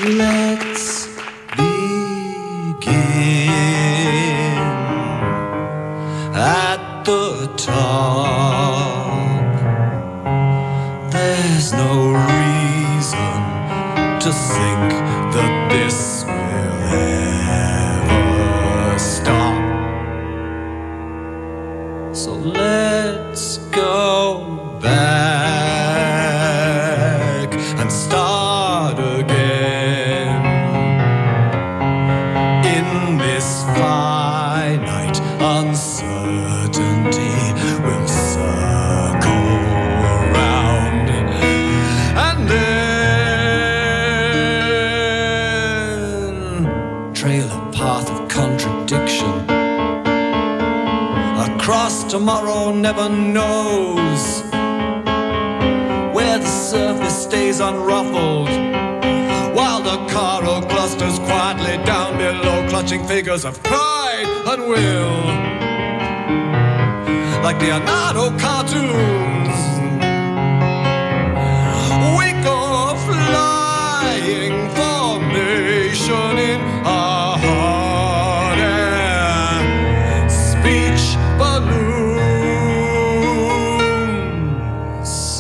Let's begin at the top. There's no reason to think that this will ever stop. So let's go back and start again in this finite uncertainty. We'll circle round and then trail a path of contradiction across tomorrow never knows, where the surface stays unruffled while the coral clusters quietly down below, clutching figures of pride and will, like Leonardo cartoons. We go flying formation in our hot air speech balloons.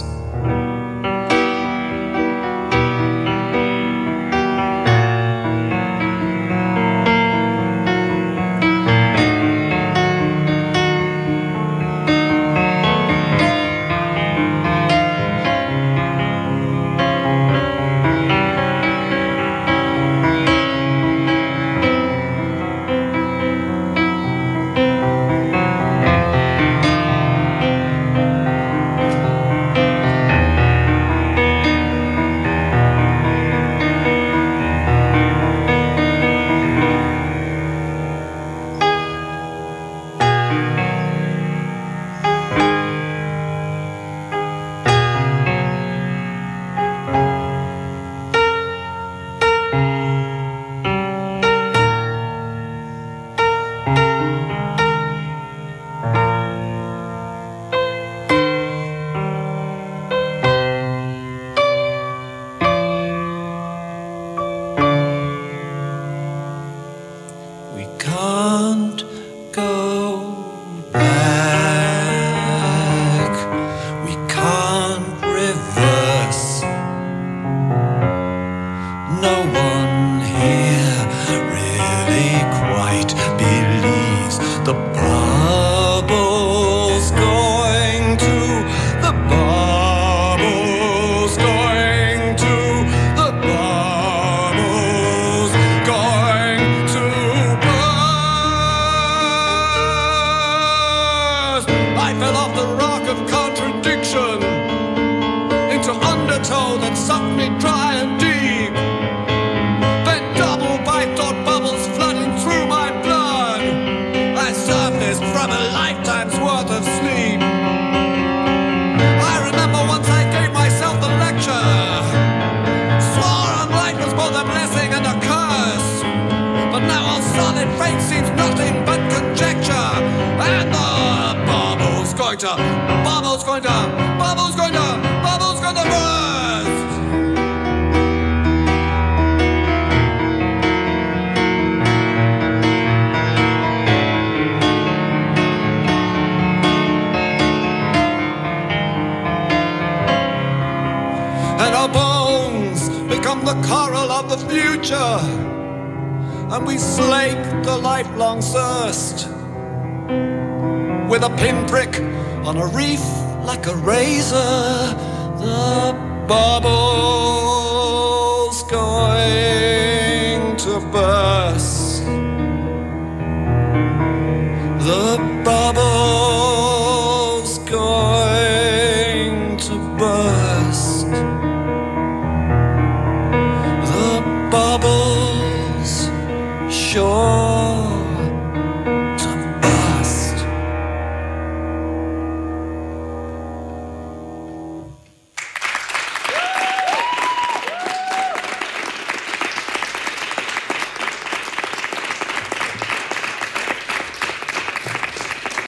We can't go back. We can't reverse. No one here really quite believes the bubble's going to, the bubble's going to, the bubble's going to burst. I fell off the rock of contradiction into undertow that sucked me dry and deep. Then double by thought bubbles flooding through my blood, I surfaced from a lifetime's worth of sleep. I remember once I gave myself the lecture, swore on life was both a blessing and a curse, but now all solid faith seems nothing but conjecture, and the bubble's going to, bubble's going to, bubble's going to, bubble's going to burst. And our bones become the coral of the future, and we slake the lifelong thirst with a pinprick on a reef like a razor. The bubble